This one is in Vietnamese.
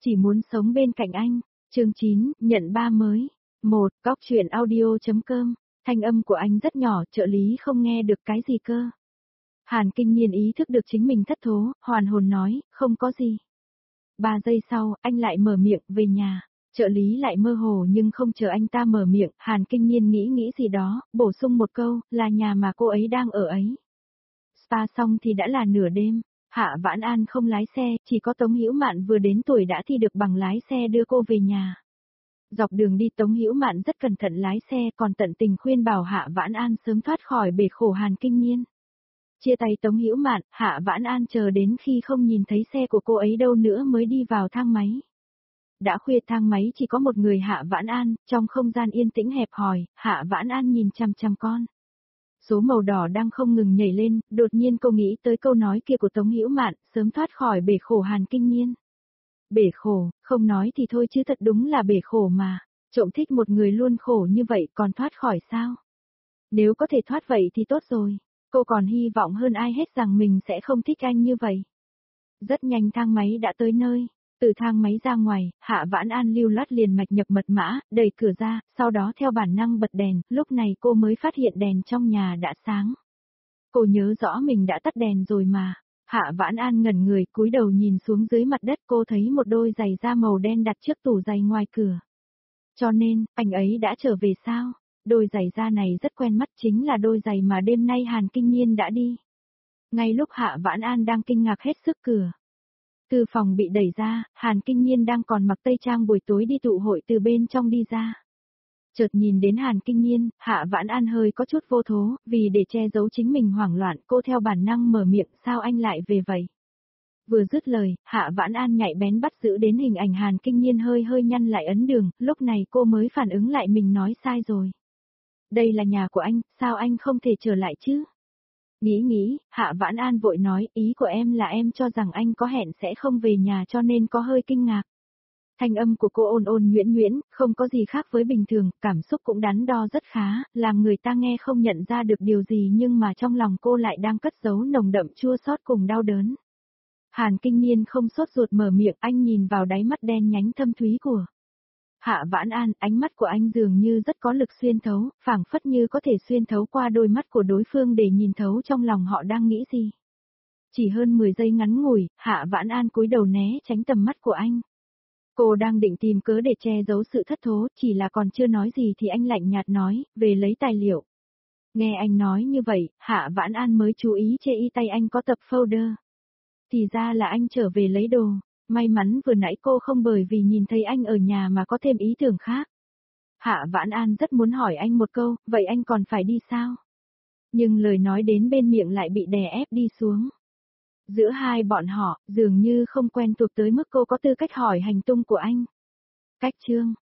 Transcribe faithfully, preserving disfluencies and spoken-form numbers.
Chỉ muốn sống bên cạnh anh. Chương chín, nhận ba mới. một. Góc truyện audio.com. Thanh âm của anh rất nhỏ, trợ lý không nghe được cái gì cơ. Hàn Kinh Nhiên ý thức được chính mình thất thố, hoàn hồn nói, không có gì. Ba giây sau, anh lại mở miệng, về nhà. Trợ lý lại mơ hồ nhưng không chờ anh ta mở miệng, Hàn Kinh Nhiên nghĩ nghĩ gì đó, bổ sung một câu, là nhà mà cô ấy đang ở ấy. Spa xong thì đã là nửa đêm, Hạ Vãn An không lái xe, chỉ có Tống Hữu Mạn vừa đến tuổi đã thi được bằng lái xe đưa cô về nhà. Dọc đường đi Tống Hữu Mạn rất cẩn thận lái xe, còn tận tình khuyên bảo Hạ Vãn An sớm thoát khỏi bể khổ Hàn Kinh Nhiên. Chia tay Tống Hữu Mạn, Hạ Vãn An chờ đến khi không nhìn thấy xe của cô ấy đâu nữa mới đi vào thang máy. Đã khuya thang máy chỉ có một người Hạ Vãn An, trong không gian yên tĩnh hẹp hòi, Hạ Vãn An nhìn chằm chằm con. Số màu đỏ đang không ngừng nhảy lên, đột nhiên cô nghĩ tới câu nói kia của Tống Hữu Mạn, sớm thoát khỏi bể khổ Hàn Kinh Nhiên. Bể khổ, không nói thì thôi chứ thật đúng là bể khổ mà, trộm thích một người luôn khổ như vậy còn thoát khỏi sao? Nếu có thể thoát vậy thì tốt rồi, cô còn hy vọng hơn ai hết rằng mình sẽ không thích anh như vậy. Rất nhanh thang máy đã tới nơi. Từ thang máy ra ngoài, Hạ Vãn An lưu loát liền mạch nhập mật mã, đẩy cửa ra, sau đó theo bản năng bật đèn, lúc này cô mới phát hiện đèn trong nhà đã sáng. Cô nhớ rõ mình đã tắt đèn rồi mà. Hạ Vãn An ngẩn người cúi đầu nhìn xuống dưới mặt đất, cô thấy một đôi giày da màu đen đặt trước tủ giày ngoài cửa. Cho nên, anh ấy đã trở về sao? Đôi giày da này rất quen mắt, chính là đôi giày mà đêm nay Hàn Kinh Nhiên đã đi. Ngay lúc Hạ Vãn An đang kinh ngạc hết sức cửa. Từ phòng bị đẩy ra, Hàn Kinh Nhiên đang còn mặc tây trang buổi tối đi tụ hội từ bên trong đi ra. Chợt nhìn đến Hàn Kinh Nhiên, Hạ Vãn An hơi có chút vô thố, vì để che giấu chính mình hoảng loạn, cô theo bản năng mở miệng, sao anh lại về vậy? Vừa dứt lời, Hạ Vãn An nhạy bén bắt giữ đến hình ảnh Hàn Kinh Nhiên hơi hơi nhăn lại ấn đường, lúc này cô mới phản ứng lại mình nói sai rồi. Đây là nhà của anh, sao anh không thể trở lại chứ? Nghĩ nghĩ, Hạ Vãn An vội nói, ý của em là em cho rằng anh có hẹn sẽ không về nhà cho nên có hơi kinh ngạc. Thanh âm của cô ôn ôn nhuyễn nhuyễn, không có gì khác với bình thường, cảm xúc cũng đắn đo rất khá, làm người ta nghe không nhận ra được điều gì nhưng mà trong lòng cô lại đang cất giấu nồng đậm chua xót cùng đau đớn. Hàn Kinh Nhiên không sốt ruột mở miệng, anh nhìn vào đáy mắt đen nhánh thâm thúy của Hạ Vãn An, ánh mắt của anh dường như rất có lực xuyên thấu, phảng phất như có thể xuyên thấu qua đôi mắt của đối phương để nhìn thấu trong lòng họ đang nghĩ gì. Chỉ hơn mười giây ngắn ngủi, Hạ Vãn An cúi đầu né tránh tầm mắt của anh. Cô đang định tìm cớ để che giấu sự thất thố, chỉ là còn chưa nói gì thì anh lạnh nhạt nói, về lấy tài liệu. Nghe anh nói như vậy, Hạ Vãn An mới chú ý trên y tay anh có tập folder. Thì ra là anh trở về lấy đồ. May mắn vừa nãy cô không bởi vì nhìn thấy anh ở nhà mà có thêm ý tưởng khác. Hạ Vãn An rất muốn hỏi anh một câu, vậy anh còn phải đi sao? Nhưng lời nói đến bên miệng lại bị đè ép đi xuống. Giữa hai bọn họ, dường như không quen thuộc tới mức cô có tư cách hỏi hành tung của anh. Cách chương,